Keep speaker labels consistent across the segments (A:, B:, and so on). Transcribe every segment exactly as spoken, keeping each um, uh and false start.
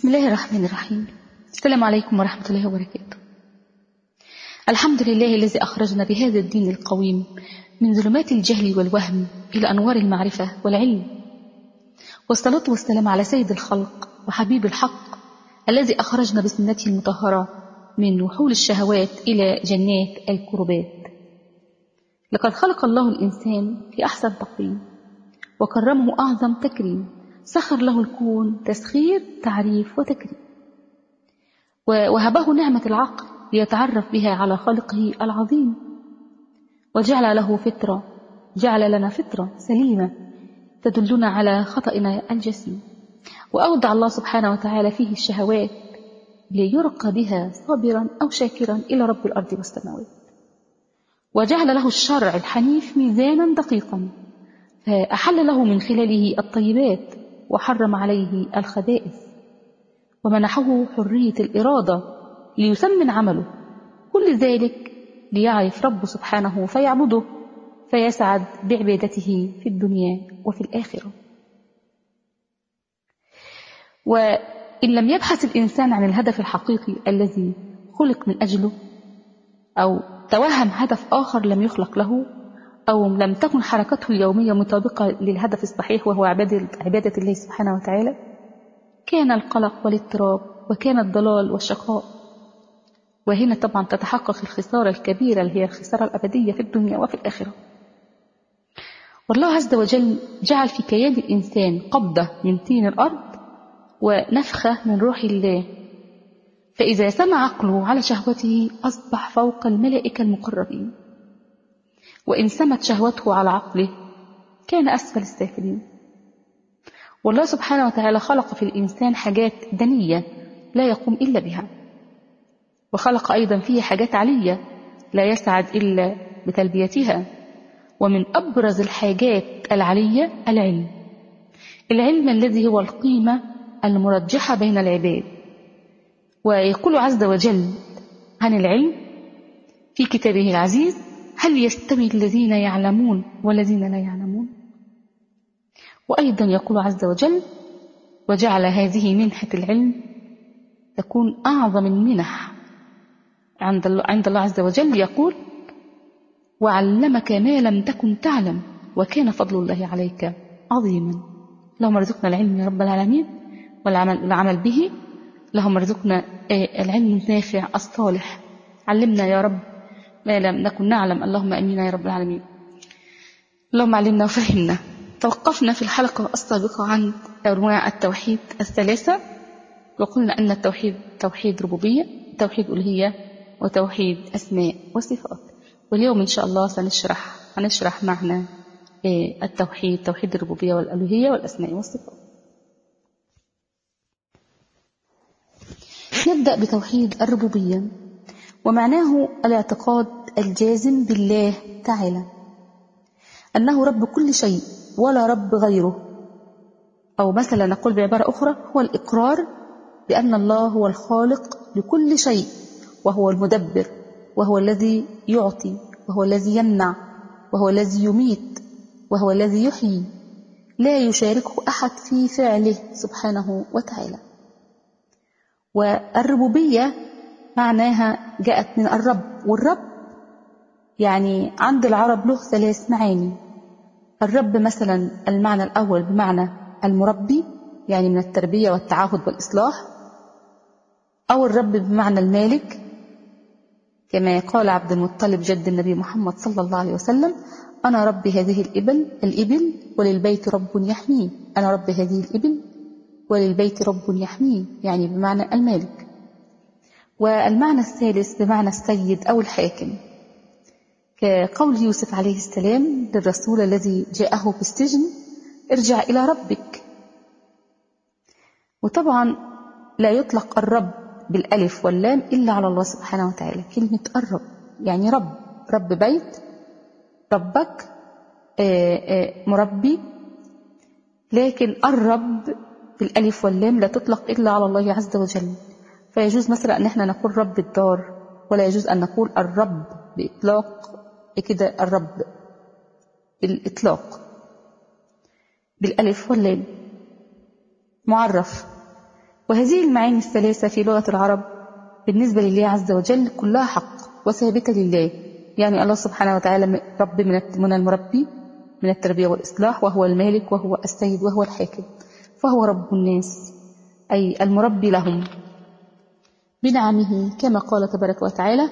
A: بسم الله الرحمن الرحيم. السلام عليكم ورحمة الله وبركاته. الحمد لله الذي أخرجنا بهذا الدين القويم من ظلمات الجهل والوهم إلى أنوار المعرفة والعلم، والصلاة والسلام على سيد الخلق وحبيب الحق الذي أخرجنا بسنته المطهرة من وحول الشهوات إلى جنات الكربات. لقد خلق الله الإنسان في أحسن تقويم وكرمه أعظم تكريم، سخر له الكون تسخير تعريف وتكريم، ووهبه نعمة العقل ليتعرف بها على خالقه العظيم، وجعل له فطرة جعل لنا فطرة سليمة تدلنا على خطئنا الجسيم، وأودع الله سبحانه وتعالى فيه الشهوات ليرقى بها صابرا أو شاكرا إلى رب الأرض والسماوات، وجعل له الشرع الحنيف ميزانا دقيقا، فأحل له من خلاله الطيبات وحرم عليه الخبائث، ومنحه حرية الإرادة ليسمن عمله، كل ذلك ليعرف رب سبحانه فيعبده فيسعد بعبادته في الدنيا وفي الآخرة. وإن لم يبحث الإنسان عن الهدف الحقيقي الذي خلق من أجله، أو توهم هدف آخر لم يخلق له، أو لم تكن حركته اليومية مطابقة للهدف الصحيح وهو عبادة, عبادة الله سبحانه وتعالى، كان القلق والاضطراب وكان الضلال والشقاء. وهنا طبعا تتحقق الخسارة الكبيرة اللي هي الخسارة الأبدية في الدنيا وفي الآخرة. والله عز وجل جعل في كيان الإنسان قبضة من طين الأرض ونفخة من روح الله، فإذا سمع عقله على شهوته أصبح فوق الملائكة المقربين، وإن سمت شهوته على عقله كان أسفل السافلين. والله سبحانه وتعالى خلق في الإنسان حاجات دنية لا يقوم إلا بها، وخلق أيضا فيه حاجات علية لا يسعد إلا بتلبيتها. ومن أبرز الحاجات العلية العلم، العلم الذي هو القيمة المرجحة بين العباد. ويقول عز وجل عن العلم في كتابه العزيز: هل يستوي الذين يعلمون والذين لا يعلمون؟ وأيضا يقول عز وجل: وجعل هذه منحة العلم تكون أعظم المنح عند الله, عند الله عز وجل، يقول: وعلمك ما لم تكن تعلم وكان فضل الله عليك عظيما. اللهم ارزقنا العلم يا رب العالمين والعمل, والعمل به. اللهم ارزقنا العلم النافع الصالح، علمنا يا رب ما لم نكن نعلم، اللهم أمين يا رب العالمين. اللهم علمنا وفهمنا. توقفنا في الحلقة السابقة عن أنواع التوحيد الثلاثة، وقلنا أن التوحيد توحيد ربوبية، توحيد ألوهية، وتوحيد أسماء وصفات. واليوم إن شاء الله سنشرح هنشرح معنى التوحيد، توحيد الربوبية والألوهية والأسماء والصفات. نبدأ بتوحيد الربوبية، ومعناه الاعتقاد الجازم بالله تعالى أنه رب كل شيء ولا رب غيره، أو مثلا نقول بعبارة أخرى: هو الإقرار بأن الله هو الخالق لكل شيء، وهو المدبر، وهو الذي يعطي، وهو الذي يمنع، وهو الذي يميت، وهو الذي يحيي، لا يشاركه أحد في فعله سبحانه وتعالى. والربوبية معناها جاءت من الرب، والرب يعني عند العرب له ثلاث معاني. الرب مثلا المعنى الأول بمعنى المربي، يعني من التربية والتعاهد والإصلاح، أو الرب بمعنى المالك، كما قال عبد المطلب جد النبي محمد صلى الله عليه وسلم: أنا رب هذه الإبل الإبل وللبيت رب يحميه. أنا رب هذه الإبل وللبيت رب يحميه، يعني بمعنى المالك. والمعنى الثالث بمعنى السيد أو الحاكم، كقول يوسف عليه السلام للرسول الذي جاءه في السجن: ارجع إلى ربك. وطبعا لا يطلق الرب بالألف واللام إلا على الله سبحانه وتعالى. كلمة الرب يعني رب، رب بيت، ربك، مربي، لكن الرب بالألف واللام لا تطلق إلا على الله عز وجل. فيجوز مثلا أن احنا نقول رب الدار، ولا يجوز أن نقول الرب بإطلاق كده، الرب بالإطلاق بالألف واللام. معرف وهذه المعاني الثلاثة في لغة العرب بالنسبة لله عز وجل كلها حق وثابتة لله. يعني الله سبحانه وتعالى رب من المربي من التربية والإصلاح، وهو المالك وهو السيد وهو الحاكم، فهو رب الناس أي المربي لهم بنعمه، كما قال تبارك وتعالى: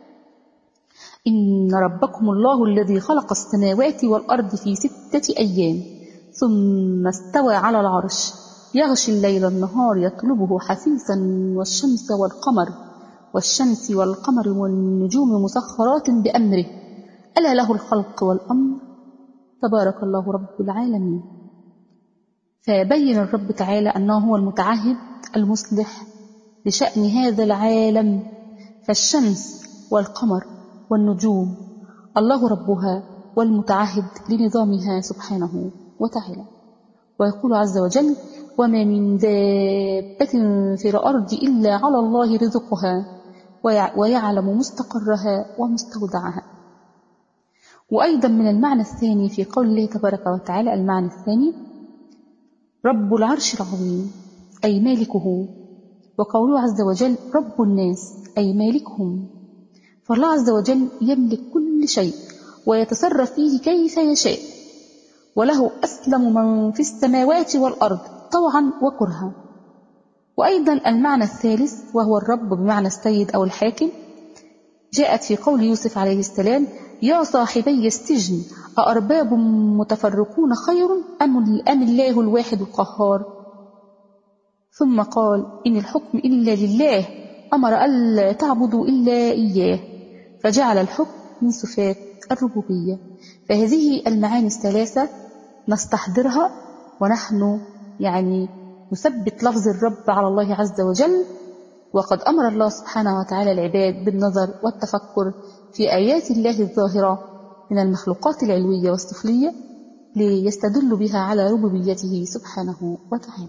A: إن ربكم الله الذي خلق السماوات والأرض في ستة أيام ثم استوى على العرش يغشي الليل النهار يطلبه حثيثا والشمس والقمر والشمس والقمر والنجوم مسخرات بأمره ألا له الخلق والأمر تبارك الله رب العالمين. فبين الرب تعالى أنه هو المتعهد المصلح لشأن هذا العالم، فالشمس والقمر والنجوم الله ربها والمتعهد لنظامها سبحانه وتعالى. ويقول عز وجل: وما من دابة في الأرض إلا على الله رزقها ويعلم مستقرها ومستودعها. وأيضا من المعنى الثاني في قول الله تبارك وتعالى، المعنى الثاني: رب العرش العظيم أي مالكه، وقوله عز وجل: رب الناس أي مالكهم. فالله عز وجل يملك كل شيء ويتصرف فيه كيف يشاء، وله أسلم من في السماوات والأرض طوعا وكرها. وأيضا المعنى الثالث وهو الرب بمعنى السيد أو الحاكم، جاءت في قول يوسف عليه السلام: يا صاحبي السجن أأرباب متفرقون خير أم الله الواحد القهار. ثم قال: إن الحكم إلا لله أمر ألا تعبدوا إلا إياه، فجعل الحكم من صفات الربوبية. فهذه المعاني الثلاثة نستحضرها ونحن يعني نثبت لفظ الرب على الله عز وجل. وقد أمر الله سبحانه وتعالى العباد بالنظر والتفكر في آيات الله الظاهرة من المخلوقات العلوية والسفلية ليستدلوا بها على ربوبيته سبحانه وتعالى.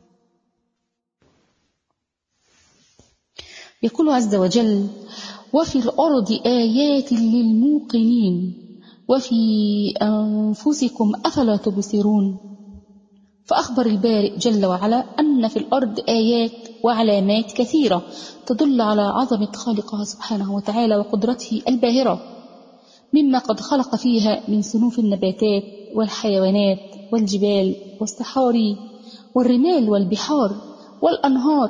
A: يقول عز وجل: وفي الأرض آيات للموقنين وفي أنفسكم أفلا تبصرون. فأخبر البارئ جل وعلا أن في الأرض آيات وعلامات كثيرة تدل على عظمة خالقها سبحانه وتعالى وقدرته الباهرة، مما قد خلق فيها من صنوف النباتات والحيوانات والجبال والصحاري والرمال والبحار والأنهار،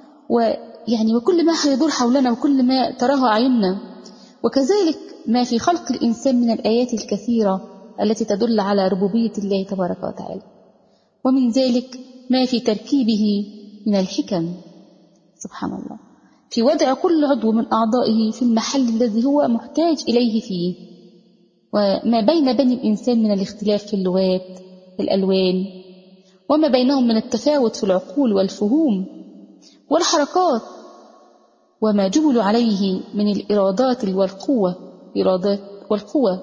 A: ويعني وكل ما يدور حولنا وكل ما تراه أعيننا، وكذلك ما في خلق الإنسان من الآيات الكثيرة التي تدل على ربوبية الله تبارك وتعالى. ومن ذلك ما في تركيبه من الحكم سبحان الله، في وضع كل عضو من أعضائه في المحل الذي هو محتاج إليه فيه، وما بين بني الإنسان من الاختلاف في اللغات الألوان، وما بينهم من التفاوت في العقول والفهوم والحركات، وما جبلوا عليه من الإرادات والقوة إرادات والقوة،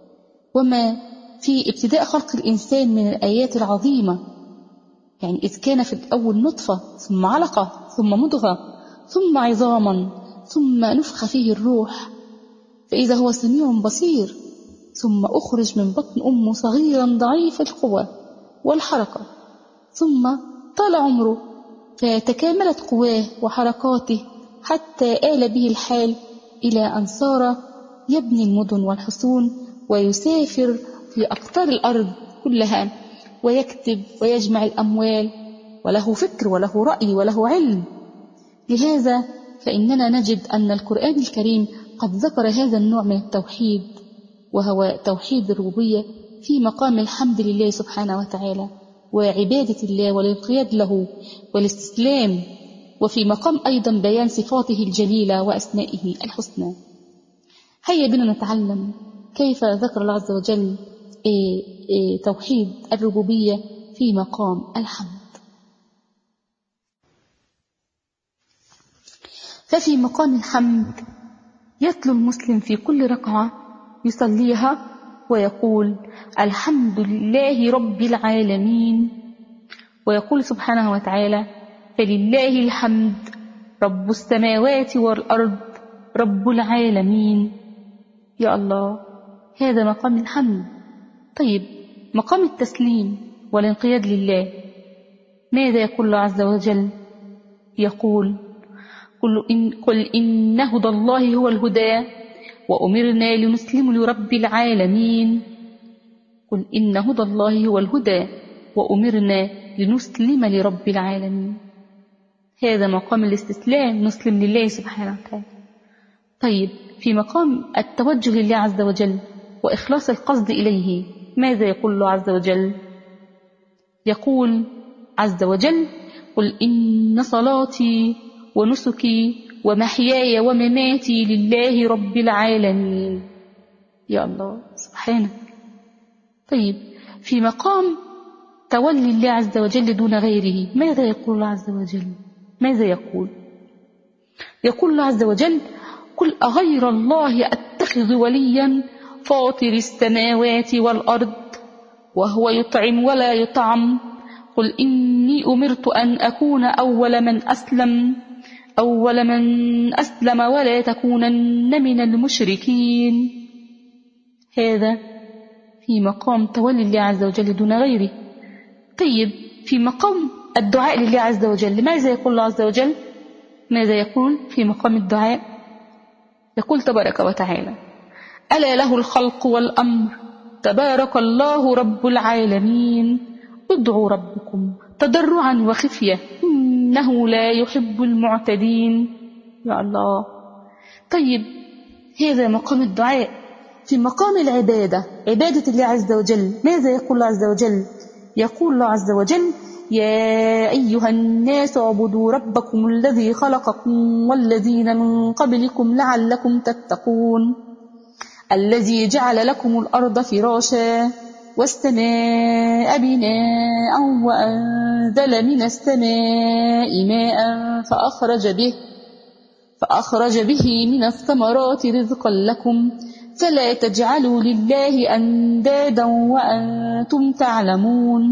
A: وما في ابتداء خلق الإنسان من الآيات العظيمة، يعني إذ كان في الأول نطفة ثم علقة ثم مضغة ثم عظاما ثم نفخ فيه الروح فإذا هو سميع بصير، ثم أخرج من بطن أمه صغيرا ضعيف القوة والحركة، ثم طال عمره فتكاملت قواه وحركاته حتى آل به الحال إلى أن صار يبني المدن والحصون ويسافر في أقطار الأرض كلها ويكتب ويجمع الأموال، وله فكر وله رأي وله علم. لهذا فإننا نجد أن القرآن الكريم قد ذكر هذا النوع من التوحيد، وهو توحيد الربوبية، في مقام الحمد لله سبحانه وتعالى وعبادة الله والانقياد له والاستسلام، وفي مقام أيضا بيان صفاته الجليلة وأسمائه الحسنى. هيا بنا نتعلم كيف ذكر الله عز وجل توحيد الربوبية في مقام الحمد. ففي مقام الحمد يتلو المسلم في كل ركعة يصليها ويقول: الحمد لله رب العالمين، ويقول سبحانه وتعالى: فلله الحمد رب السماوات والأرض رب العالمين. يا الله، هذا مقام الحمد. طيب، مقام التسليم والانقياد لله، ماذا يقول الله عز وجل؟ يقول: قل إن, قل إن هدى الله هو الهدى وأمرنا لنسلم لرب العالمين. قل إن هدى الله هو الهدى وأمرنا لنسلم لرب العالمين. هذا مقام الاستسلام، نسلم لله سبحانه وتعالى. طيب، في مقام التوجه لله عز وجل وإخلاص القصد إليه، ماذا يقول الله عز وجل؟ يقول عز وجل: قل إن صلاتي ونسكي ومحياي ومماتي لله رب العالمين. يا الله سبحانك. طيب، في مقام تولي الله عز وجل دون غيره، ماذا يقول الله عز وجل؟ ماذا يقول؟ يقول الله عز وجل: قل أغير الله أتخذ وليا فاطر السماوات والأرض وهو يطعم ولا يطعم. قل إني أمرت أن أكون أول من أسلم أول من أسلم ولا تكونن من المشركين. هذا في مقام تولي الله عز وجل دون غيره. طيب، في مقام الدعاء لله عز وجل، ماذا يقول الله عز وجل؟ ماذا يقول في مقام الدعاء؟ يقول تبارك وتعالى: ألا له الخلق والأمر تبارك الله رب العالمين ادعوا ربكم تضرعا وخفية إنه لا يحب المعتدين. يا الله. طيب، هذا مقام الدعاء. في مقام العبادة، عبادة الله عز وجل، ماذا يقول الله عز وجل؟ يقول الله عز وجل: يا أيها الناس اعبدوا ربكم الذي خلقكم والذين من قبلكم لعلكم تتقون الذي جعل لكم الأرض فراشا والسماء بناء وأنزل من السماء ماء فأخرج به فأخرج به من الثمرات رزقا لكم فلا تجعلوا لله أندادا وأنتم تعلمون.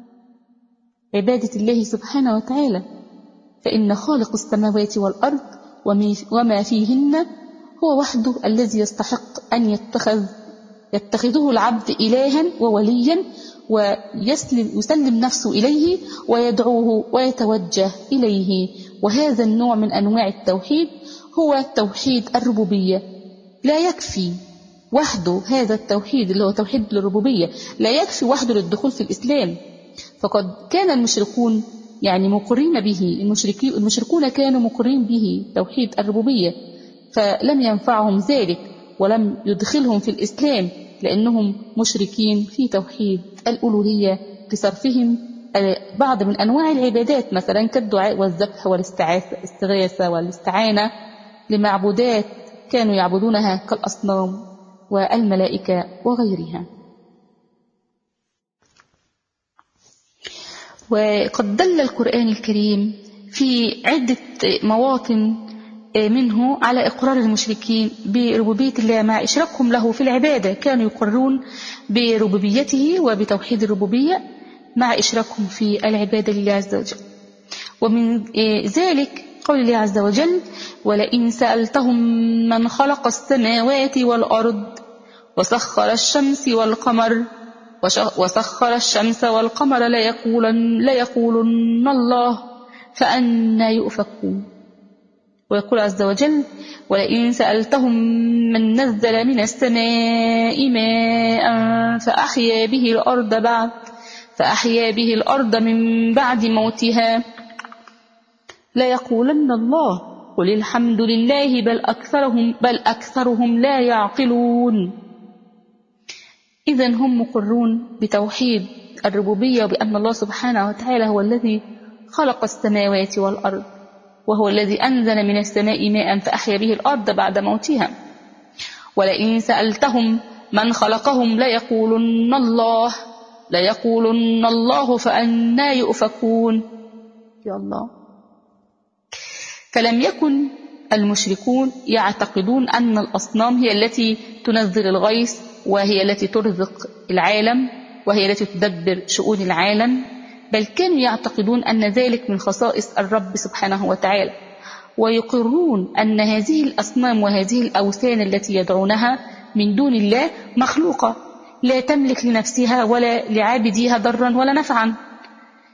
A: عبادة الله سبحانه وتعالى، فإن خالق السماوات والأرض وما فيهن هو وحده الذي يستحق أن يتخذ يتخذه العبد إلها ووليا ويسلم يسلم نفسه إليه ويدعوه ويتوجه إليه. وهذا النوع من أنواع التوحيد هو توحيد الربوبية. لا يكفي وحده هذا التوحيد اللي هو توحيد الربوبية، لا يكفي وحده للدخول في الإسلام، فقد كان المشركون يعني مقرين به. المشركون كانوا مقرين به توحيد الربوبية، فلم ينفعهم ذلك ولم يدخلهم في الإسلام لأنهم مشركين في توحيد الألوهية بصرفهم بعض من أنواع العبادات، مثلا كالدعاء والذبح والاستغاثة والاستعانة لمعبودات كانوا يعبدونها كالأصنام والملائكة وغيرها. وقد دل القرآن الكريم في عدة مواطن منه على إقرار المشركين بربوبية الله مع إشراكهم له في العبادة. كانوا يقرون بربوبيته وبتوحيد الربوبية مع إشراكهم في العبادة لله عز وجل. ومن ذلك قول الله عز وجل: ولئن سألتهم من خلق السماوات والأرض وسخر الشمس والقمر وسخر الشمس والقمر ليقولن, ليقولن الله فأنى يؤفكون. ويقول عز وجل: ولئن سألتهم من نزل من السماء ماء فأحيا به الأرض بعد فأحيا به الأرض من بعد موتها ليقولن الله قل الحمد لله بل أكثرهم, بل أكثرهم لا يعقلون. إذن هم مقرون بتوحيد الربوبية وبأن الله سبحانه وتعالى هو الذي خلق السماوات والأرض وهو الذي أنزل من السماء ماء فأحيا به الأرض بعد موتها. ولئن سألتهم من خلقهم ليقولن الله ليقولن الله فأنى يؤفكون. يا الله. فلم يكن المشركون يعتقدون أن الأصنام هي التي تنزل الغيث وهي التي ترزق العالم وهي التي تدبر شؤون العالم، بل كانوا يعتقدون أن ذلك من خصائص الرب سبحانه وتعالى، ويقرون أن هذه الأصنام وهذه الأوثان التي يدعونها من دون الله مخلوقة لا تملك لنفسها ولا لعابديها ضرا ولا نفعا،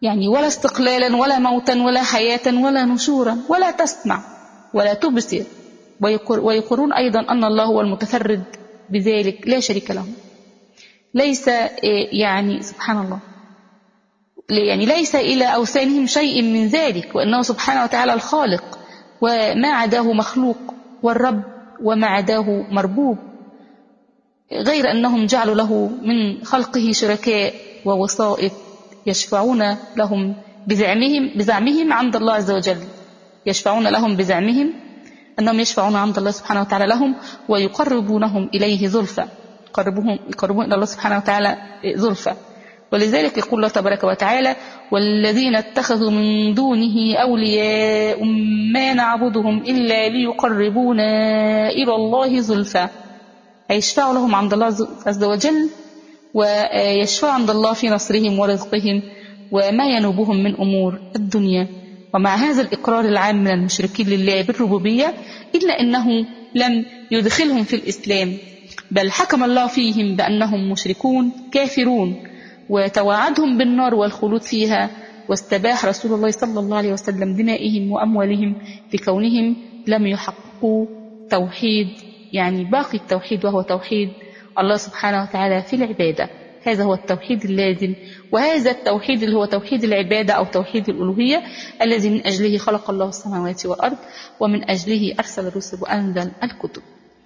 A: يعني ولا استقلالا ولا موتا ولا حياة ولا نشورا، ولا تسمع ولا تبصر. ويقرون أيضا أن الله هو المتفرد بذلك لا شريك له، ليس يعني سبحان الله يعني ليس إلى أوثانهم شيء من ذلك، وأنه سبحانه وتعالى الخالق وما عداه مخلوق، والرب وما عداه مربوب، غير أنهم جعلوا له من خلقه شركاء ووسائط يشفعون لهم بزعمهم بزعمهم عند الله عز وجل، يشفعون لهم بزعمهم أنهم يشفعون عند الله سبحانه وتعالى لهم ويقربونهم إليه زلفى، يقربهم يقربون إلى الله سبحانه وتعالى زلفى. ولذلك يقول الله تبارك وتعالى: والذين اتخذوا من دونه أولياء ما نعبدهم إلا ليقربونا إلى الله زلفى، يشفعوا لهم عند الله عز وجل، ويشفعوا عند الله في نصرهم ورزقهم وما ينوبهم من أمور الدنيا. ومع هذا الإقرار العام من المشركين لله بالربوبية، إلا أنه لم يدخلهم في الإسلام، بل حكم الله فيهم بأنهم مشركون كافرون، وتوعدهم بالنار والخلود فيها، واستباح رسول الله صلى الله عليه وسلم دمائهم وأموالهم لكونهم لم يحققوا توحيد، يعني باقي التوحيد، وهو توحيد الله سبحانه وتعالى في العبادة. هذا هو التوحيد اللازم، وهذا التوحيد اللي هو توحيد العبادة أو توحيد الألوهية الذي من أجله خلق الله السماوات والأرض، ومن أجله أرسل الرسل وأنزل الكتب.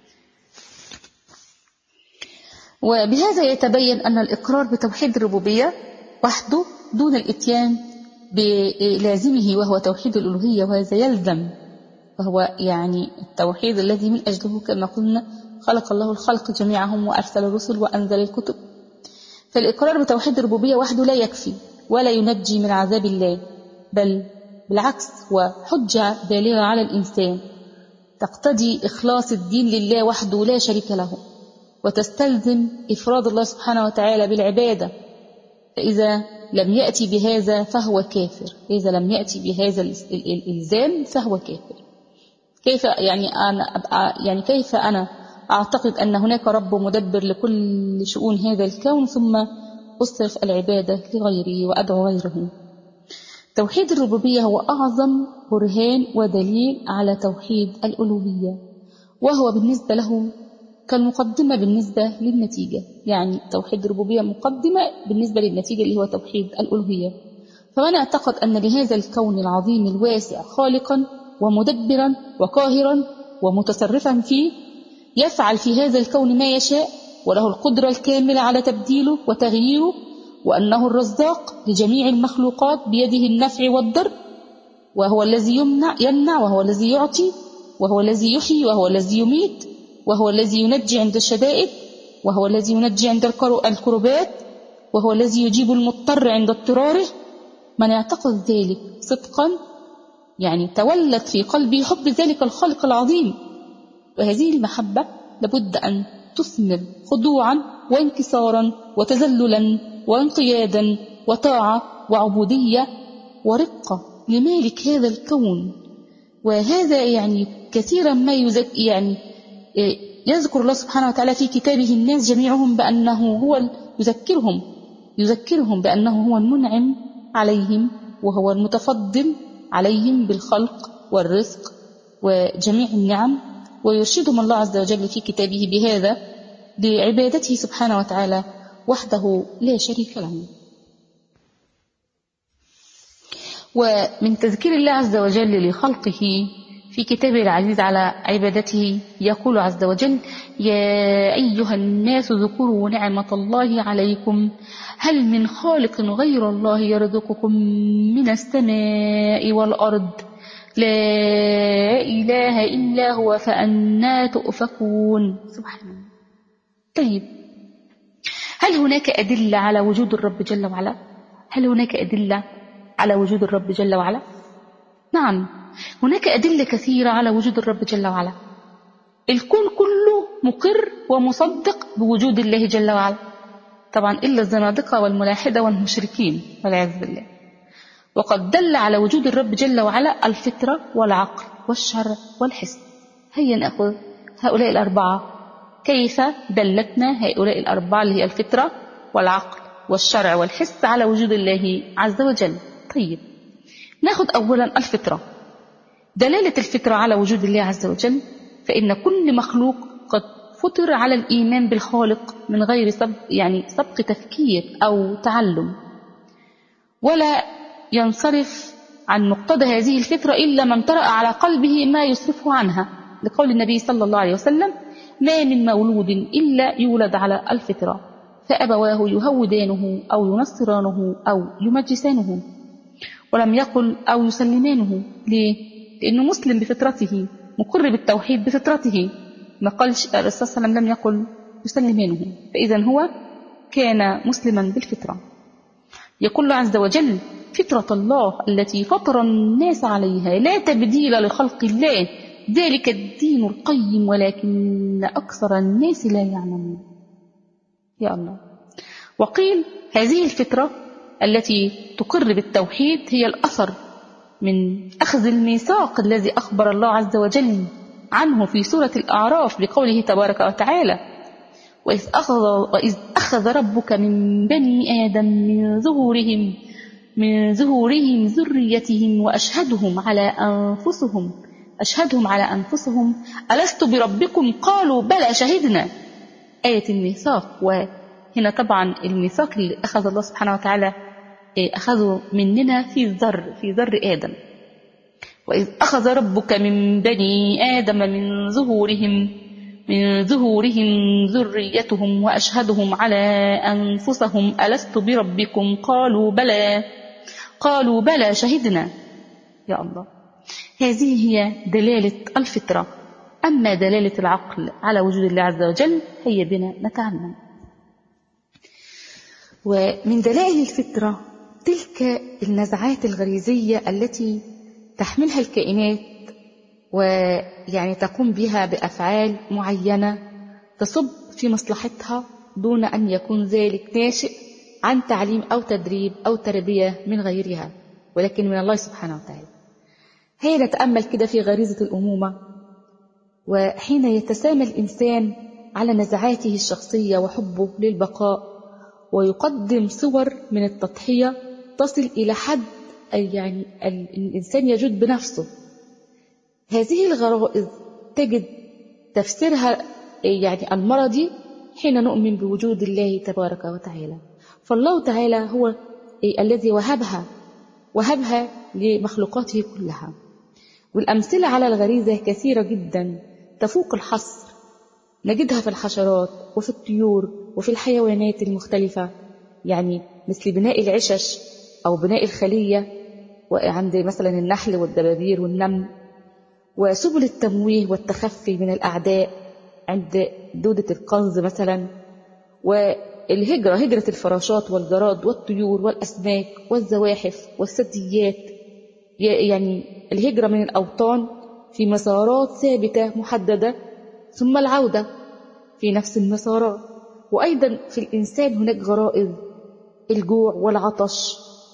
A: وبهذا يتبين أن الإقرار بتوحيد الربوبية وحده دون الإتيان بلازمه وهو توحيد الألوهية، وهذا يلزم، وهو يعني التوحيد الذي من أجله كما قلنا خلق الله الخلق جميعهم وأرسل الرسل وأنزل الكتب. فالإقرار بتوحيد الربوبية وحده لا يكفي ولا ينجي من عذاب الله، بل بالعكس وحجة بالغة على الإنسان تقتضي إخلاص الدين لله وحده لا شريك له، وتستلزم إفراد الله سبحانه وتعالى بالعبادة. فإذا لم يأتي بهذا فهو كافر، إذا لم يأتي بهذا الإلزام فهو كافر. كيف يعني أنا أبقى يعني كيف أنا أعتقد أن هناك رب مدبر لكل شؤون هذا الكون ثم أصرف العبادة لغيره وأدعو غيره؟ توحيد الربوبية هو أعظم برهان ودليل على توحيد الألوهية، وهو بالنسبة له كالمقدمة بالنسبة للنتيجة، يعني توحيد الربوبية مقدمة بالنسبة للنتيجة اللي هو توحيد الألوهية. فأنا أعتقد أن لهذا الكون العظيم الواسع خالقا ومدبرا وقاهرا ومتصرفا فيه، يفعل في هذا الكون ما يشاء، وله القدرة الكاملة على تبديله وتغييره، وأنه الرزاق لجميع المخلوقات بيده النفع والضر، وهو الذي يمنع يمنع وهو الذي يعطي، وهو الذي يحيي، وهو الذي يميت، وهو الذي ينجي عند الشدائد، وهو الذي ينجي عند الكربات، وهو الذي يجيب المضطر عند اضطراره. من يعتقد ذلك صدقا يعني تولد في قلبي حب ذلك الخالق العظيم، وهذه المحبة لابد أن تثمر خضوعا وانكسارا وتذللا وانقيادا وطاعة وعبودية ورقة لمالك هذا الكون. وهذا يعني كثيرا ما يذك يعني يذكر الله سبحانه وتعالى في كتابه الناس جميعهم بأنه هو يذكرهم يذكرهم بأنه هو المنعم عليهم، وهو المتفضل عليهم بالخلق والرزق وجميع النعم، ويرشدهم الله عز وجل في كتابه بهذا لعبادته سبحانه وتعالى وحده لا شريك له. ومن تذكير الله عز وجل لخلقه في كتابه العزيز على عبادته يقول عز وجل: يا أيها الناس اذكروا نعمة الله عليكم هل من خالق غير الله يرزقكم من السماء والأرض لا إله إلا هو فأنا تؤفكون. سبحان الله. طيب، هل هناك أدلة على وجود الرب جل وعلا؟ هل هناك أدلة على وجود الرب جل وعلا؟ نعم، هناك أدلة كثيرة على وجود الرب جل وعلا. الكون كله مقر ومصدق بوجود الله جل وعلا، طبعا إلا الزنادقة والملاحدة والمشركين والعياذ بالله. وقد دل على وجود الرب جل وعلا الفطرة والعقل والشرع والحس. هيا نأخذ هؤلاء الأربعة، كيف دلتنا هؤلاء الأربعة اللي هي الفطرة والعقل والشرع والحس على وجود الله عز وجل. طيب، ناخد أولا الفطرة. دلالة الفطرة على وجود الله عز وجل، فإن كل مخلوق قد فطر على الإيمان بالخالق من غير سبق يعني سبق تفكير أو تعلم، ولا ينصرف عن مقتضى هذه الفطرة إلا من طرأ على قلبه ما يصرفه عنها، لقول النبي صلى الله عليه وسلم: ما من مولود إلا يولد على الفطرة، فأبواه يهودانه أو ينصرانه أو يمجسانه. ولم يقل أو يسلمانه. ليه؟ لأنه مسلم بفطرته، مقر بالتوحيد بفطرته، ما قالش الرسول صلى الله عليه وسلم لم يقل يسلمانه، فإذا هو كان مسلما بالفطرة. يقول الله عز وجل: فطرة الله التي فطر الناس عليها لا تبديل لخلق الله ذلك الدين القيم ولكن أكثر الناس لا يعلمون. يا الله. وقيل هذه الفطرة التي تقر بالتوحيد هي الأثر من أخذ الميثاق الذي أخبر الله عز وجل عنه في سورة الأعراف بقوله تبارك وتعالى: وإذ أخذ, وإذ أخذ ربك من بني آدم من ظهورهم من ظهورهم ذريتهم وأشهدهم على أنفسهم أشهدهم على أنفسهم ألست بربكم قالوا بلى شهدنا. آية الميثاق. وهنا طبعا الميثاق اللي أخذ الله سبحانه وتعالى أخذه مننا في الذر في ذر آدم. وإذ أخذ ربك من بني آدم من ظهورهم من ظهورهم ذريتهم وأشهدهم على أنفسهم ألست بربكم قالوا بلى قالوا بلى شهدنا. يا الله. هذه هي دلالة الفطرة. أما دلالة العقل على وجود الله عز وجل هي بنا نتعلم. ومن دلائل الفطرة تلك النزعات الغريزية التي تحملها الكائنات ويعني تقوم بها بأفعال معينة تصب في مصلحتها دون أن يكون ذلك ناشئ عن تعليم أو تدريب أو تربية من غيرها، ولكن من الله سبحانه وتعالى. هي نتأمل كده في غريزة الأمومة، وحين يتسامى الإنسان على نزعاته الشخصية وحبه للبقاء ويقدم صور من التضحية تصل إلى حد يعني الإنسان يجود بنفسه. هذه الغرائز تجد تفسيرها يعني المرضي حين نؤمن بوجود الله تبارك وتعالى. فالله تعالى هو الذي وهبها وهبها لمخلوقاته كلها. والأمثلة على الغريزة كثيرة جدا تفوق الحصر، نجدها في الحشرات وفي الطيور وفي الحيوانات المختلفة، يعني مثل بناء العشش أو بناء الخلية وعند مثلا النحل والدبابير والنمل، وسبل التمويه والتخفي من الأعداء عند دودة القنز مثلا، والهجرة هجرة الفراشات والجراد والطيور والأسماك والزواحف والثدييات، يعني الهجرة من الأوطان في مسارات ثابتة محددة ثم العودة في نفس المسارات. وأيضا في الإنسان هناك غرائز الجوع والعطش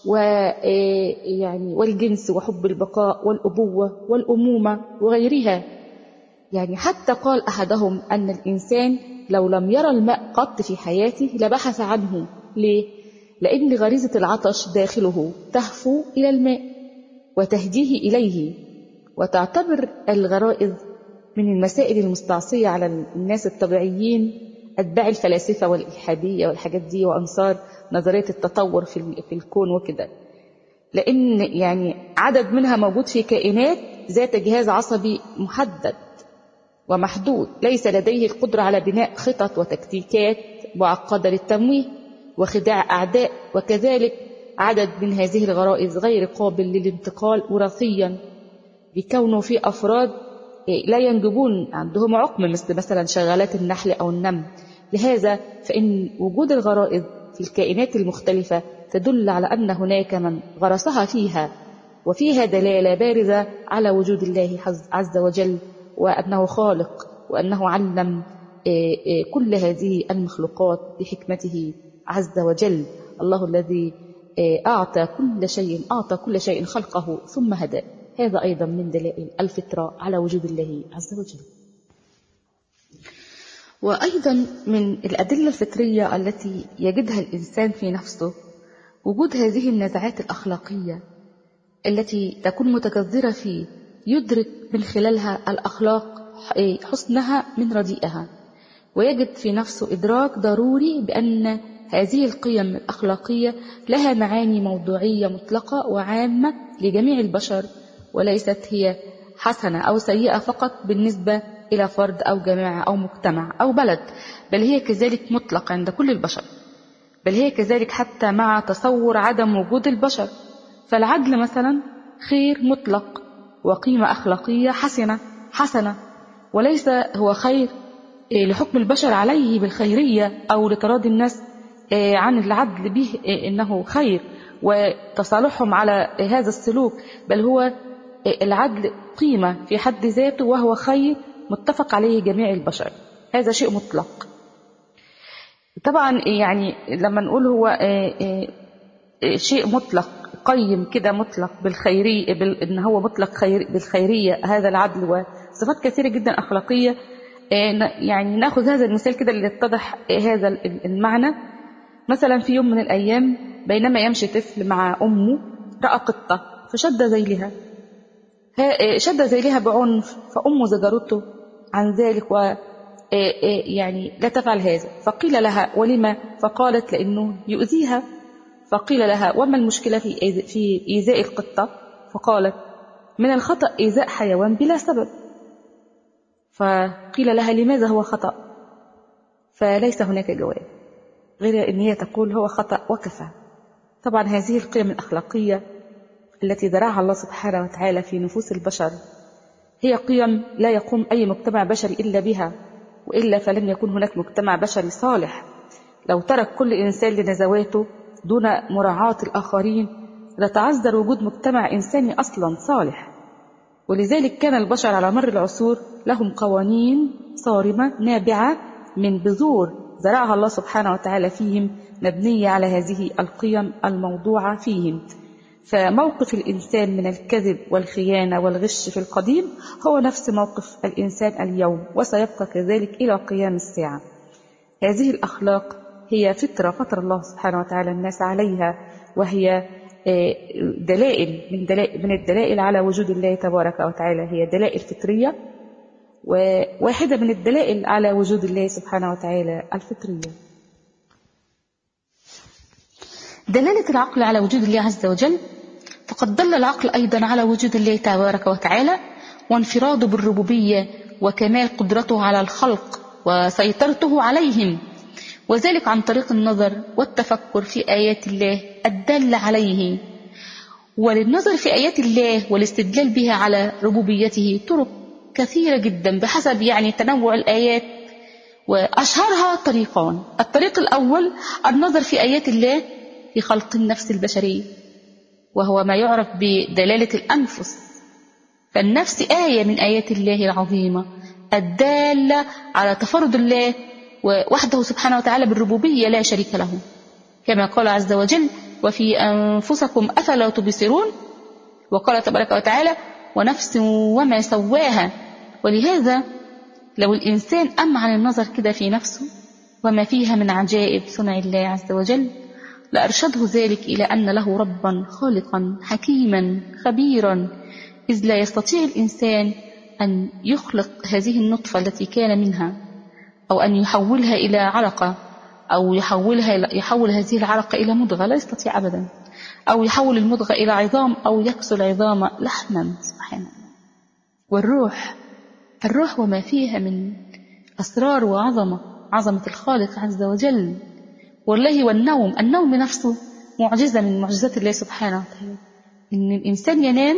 A: ويعني والجنس وحب البقاء والأبوة والأمومة وغيرها. يعني حتى قال أحدهم أن الإنسان لو لم يرى الماء قط في حياته لبحث عنه. ليه؟ لأن غريزة العطش داخله تهفو إلى الماء وتهديه إليه. وتعتبر الغرائز من المسائل المستعصية على الناس الطبيعيين أتباع الفلاسفة والإلحادية والحاجات دي وأنصار نظرية التطور في في الكون وكده، لأن يعني عدد منها موجود في كائنات ذات جهاز عصبي محدد ومحدود ليس لديه القدرة على بناء خطط وتكتيكات معقدة للتمويه وخداع أعداء. وكذلك عدد من هذه الغرائز غير قابل للانتقال وراثيا بكونه في أفراد لا ينجبون عندهم عقم مثل مثلا شغالات النحل أو النمل. لهذا فإن وجود الغرائز في الكائنات المختلفة تدل على أن هناك من غرسها فيها، وفيها دلالة بارزة على وجود الله عز وجل وأنه خالق وأنه علم كل هذه المخلوقات بحكمته عز وجل. الله الذي أعطى كل شيء أعطى كل شيء خلقه ثم هدى. هذا أيضا من دلائل الفطرة على وجود الله عز وجل. وأيضا من الأدلة الفطرية التي يجدها الإنسان في نفسه وجود هذه النزعات الأخلاقية التي تكون متجذرة فيه يدرك من خلالها الأخلاق حسنها من رديئها، ويجد في نفسه إدراك ضروري بأن هذه القيم الأخلاقية لها معاني موضوعية مطلقة وعامة لجميع البشر، وليست هي حسنة أو سيئة فقط بالنسبة إلى فرد أو جماعة أو مجتمع أو بلد، بل هي كذلك مطلق عند كل البشر، بل هي كذلك حتى مع تصور عدم وجود البشر. فالعدل مثلا خير مطلق وقيمة أخلاقية حسنة حسنة، وليس هو خير لحكم البشر عليه بالخيرية أو لتراضي الناس عن العدل به إنه خير وتصالحهم على هذا السلوك، بل هو العدل قيمة في حد ذاته وهو خير متفق عليه جميع البشر. هذا شيء مطلق. طبعا يعني لما نقول هو شيء مطلق قيم كده مطلق بالخيرية إن هو مطلق خير بالخيرية، هذا العدل وصفات كثيرة جدا أخلاقية. يعني نأخذ هذا المثال كده اللي يتضح هذا المعنى. مثلا في يوم من الأيام بينما يمشي طفل مع أمه رأى قطة فشد ذيلها شد ذيلها بعنف، فأمه زجرته عن ذلك و يعني لا تفعل هذا. فقيل لها ولما؟ فقالت لأنه يؤذيها. فقيل لها وما المشكلة في في إيذاء القطة؟ فقالت من الخطأ إيذاء حيوان بلا سبب. فقيل لها لماذا هو خطأ؟ فليس هناك جواب غير أن هي تقول هو خطأ وكفى. طبعا هذه القيم الأخلاقية التي زرعها الله سبحانه وتعالى في نفوس البشر هي قيم لا يقوم أي مجتمع بشري إلا بها، وإلا فلن يكون هناك مجتمع بشري صالح. لو ترك كل إنسان لنزواته دون مراعاة الآخرين لتعذر وجود مجتمع إنساني أصلا صالح. ولذلك كان البشر على مر العصور لهم قوانين صارمة نابعة من بذور زرعها الله سبحانه وتعالى فيهم، مبنية على هذه القيم الموضوعة فيهم. فموقف الإنسان من الكذب والخيانة والغش في القديم هو نفس موقف الإنسان اليوم، وسيبقى كذلك إلى قيام الساعة. هذه الأخلاق هي فطرة فطر الله سبحانه وتعالى الناس عليها، وهي دلائل من, دلائل من الدلائل على وجود الله تبارك وتعالى، هي دلائل فطرية، وواحدة من الدلائل على وجود الله سبحانه وتعالى الفطرية. دلالة العقل على وجود الله عز وجل، فقد دل العقل أيضا على وجود الله تبارك وتعالى وانفراده بالربوبية وكمال قدرته على الخلق وسيطرته عليهم، وذلك عن طريق النظر والتفكر في آيات الله الدالة عليه. وللنظر في آيات الله والاستدلال بها على ربوبيته طرق كثيرة جدا بحسب يعني تنوع الآيات، وأشهرها طريقان. الطريق الأول النظر في آيات الله في خلق النفس البشرية، وهو ما يعرف بدلالة الأنفس. فالنفس آية من آيات الله العظيمة الدالة على تفرد الله وحده سبحانه وتعالى بالربوبية لا شريك له، كما قال عز وجل وفي أنفسكم أفلا تبصرون، وقال تبارك وتعالى ونفس وما سواها. ولهذا لو الإنسان أم عن النظر كده في نفسه وما فيها من عجائب صنع الله عز وجل لأرشده ذلك إلى أن له ربا خالقا حكيما خبيرا، إذ لا يستطيع الإنسان أن يخلق هذه النطفة التي كان منها، أو أن يحولها إلى علقة، أو يحولها يحول هذه العلقة إلى مضغة، لا يستطيع أبدا، أو يحول المضغة إلى عظام، أو يكسو العظام لحما سبحانه. والروح الروح وما فيها من أسرار وعظمة عظمة الخالق عز وجل. والله والنوم النوم نفسه معجزة من معجزات الله سبحانه وتعالى، إن الإنسان ينام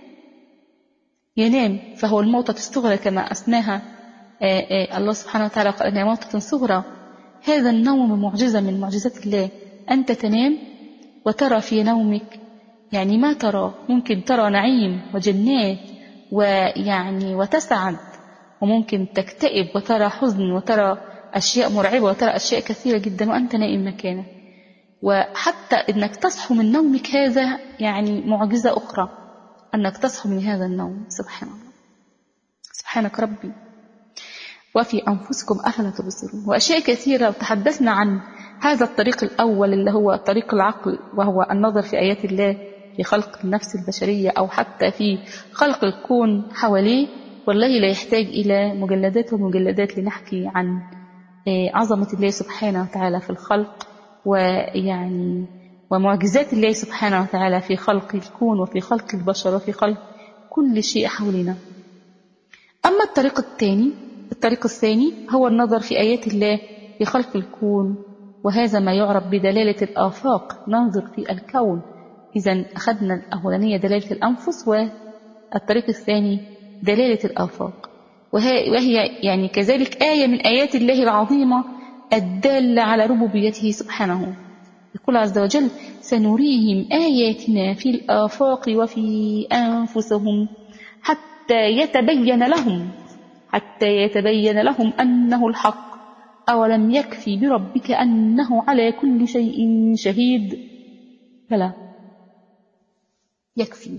A: ينام فهو الموتة الصغرى كما أسماها آآ آآ الله سبحانه وتعالى، قال أنها موتة صغرى. هذا النوم معجزة من معجزات الله. أنت تنام وترى في نومك يعني ما ترى، ممكن ترى نعيم وجنات ويعني وتسعد، وممكن تكتئب وترى حزن وترى أشياء مرعبة وترى أشياء كثيرة جدا وأنت نائم مكانك. وحتى أنك تصحو من نومك هذا يعني معجزة أخرى، أنك تصحو من هذا النوم. سبحان الله، سبحانك ربي. وفي أنفسكم أفلا تبصرون. وأشياء كثيرة. وتحدثنا عن هذا الطريق الأول اللي هو طريق العقل، وهو النظر في آيات الله في خلق النفس البشرية أو حتى في خلق الكون حواليه. والله لا يحتاج إلى مجلدات ومجلدات لنحكي عن عظمة الله سبحانه وتعالى في الخلق، ويعني ومعجزات الله سبحانه وتعالى في خلق الكون وفي خلق البشر وفي خلق كل شيء حولنا. أما الطريق الثاني الطريق الثاني هو النظر في آيات الله في خلق الكون، وهذا ما يعرف بدلالة الآفاق، ننظر في الكون. إذن أخذنا الأولانية دلالة الأنفس، والطريق الثاني دلالة الآفاق، وهي يعني كذلك آية من آيات الله العظيمة الدالة على ربوبيته سبحانه. يقول عز وجل: سنريهم آياتنا في الآفاق وفي أنفسهم حتى يتبين لهم حتى يتبين لهم أنه الحق أولم يكفي بربك أنه على كل شيء شهيد. فلا يكفي.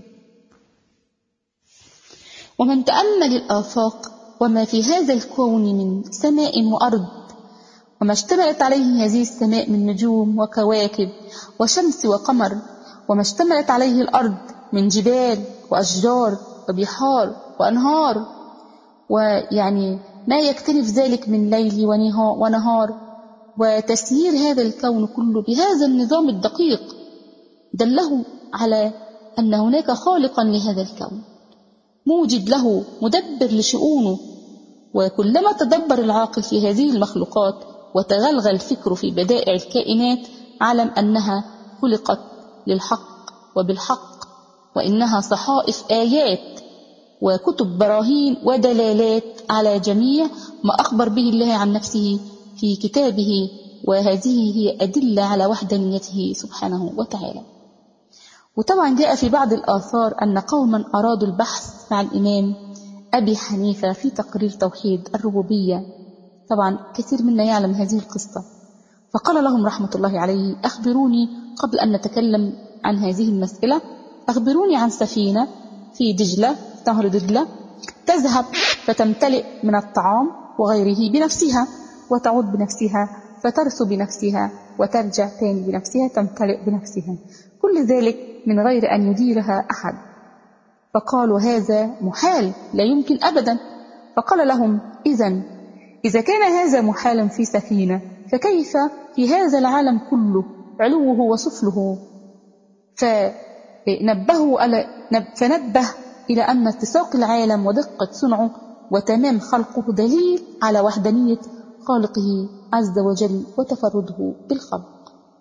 A: ومن تأمل الآفاق وما في هذا الكون من سماء وأرض، وما اشتملت عليه هذه السماء من نجوم وكواكب وشمس وقمر، وما اشتملت عليه الأرض من جبال وأشجار وبحار وأنهار، ويعني ما يكتنف ذلك من ليل ونهار، وتسيير هذا الكون كله بهذا النظام الدقيق، دله على أن هناك خالقا لهذا الكون موجد له مدبر لشؤونه. وكلما تدبر العاقل في هذه المخلوقات وتغلغل الفكر في بدائع الكائنات، علم أنها خلقت للحق وبالحق، وإنها صحائف آيات وكتب براهين ودلالات على جميع ما أخبر به الله عن نفسه في كتابه، وهذه هي أدلة على وحدانيته سبحانه وتعالى. وطبعا جاء في بعض الآثار أن قوما أرادوا البحث مع الإمام أبي حنيفة في تقرير توحيد الربوبية. طبعا كثير منا يعلم هذه القصة. فقال لهم رحمة الله عليه: أخبروني قبل أن نتكلم عن هذه المسألة، أخبروني عن سفينة في دجلة، نهر دجلة، تذهب فتمتلئ من الطعام وغيره بنفسها، وتعود بنفسها، فترسو بنفسها، وترجع تاني بنفسها، تمتلئ بنفسها، كل ذلك من غير أن يديرها أحد. فقالوا: هذا محال، لا يمكن أبدا. فقال لهم: إذن إذا كان هذا محالا في سفينة، فكيف في هذا العالم كله علوه وسفله؟ فنبهوا على فنبه إلى أن اتساق العالم ودقة صنعه وتمام خلقه دليل على وحدانية خالقه عز وجل وتفرده بالخلق.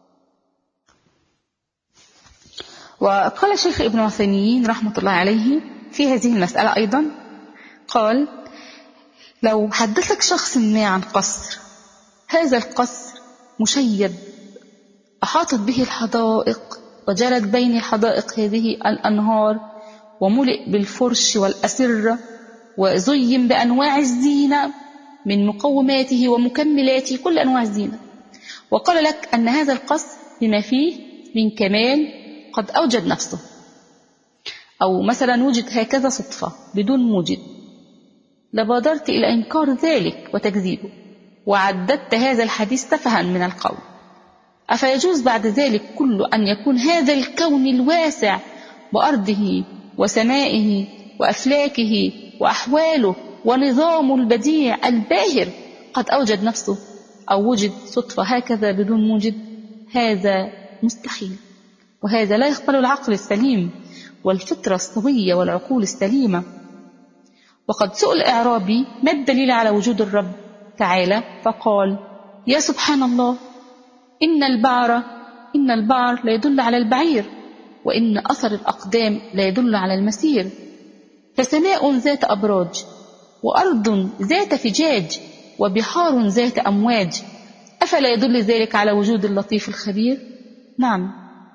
A: وقال الشيخ ابن عثيمين رحمة الله عليه في هذه المسألة أيضا، قال: لو حدثك شخص ما عن قصر، هذا القصر مشيد أحاطت به الحدائق، وجرت بين الحدائق هذه الأنهار، وملئ بالفرش والأسرة، وزين بأنواع الزينة من مقوماته ومكملاته، كل أنواع الزينة. وقال لك أن هذا القصر بما فيه من كمال قد أوجد نفسه، أو مثلا وجد هكذا صدفة بدون موجد، لبادرت إلى إنكار ذلك وتكذيبه، وعددت هذا الحديث تفها من القول. أفيجوز بعد ذلك كله أن يكون هذا الكون الواسع بأرضه وسمائه وأفلاكه وأحواله ونظام البديع الباهر قد أوجد نفسه، أو وجد صدفة هكذا بدون موجد؟ هذا مستحيل، وهذا لا يقبل العقل السليم والفطرة السوية والعقول السليمة. وقد سئل إعرابي: ما الدليل على وجود الرب تعالى؟ فقال: يا سبحان الله، إن البعر إن البعر لا يدل على البعير، وإن أثر الأقدام لا يدل على المسير، فسماء ذات أبراج، وأرض ذات فجاج، وبحار ذات أمواج، أفلا يدل ذلك على وجود اللطيف الخبير؟ نعم.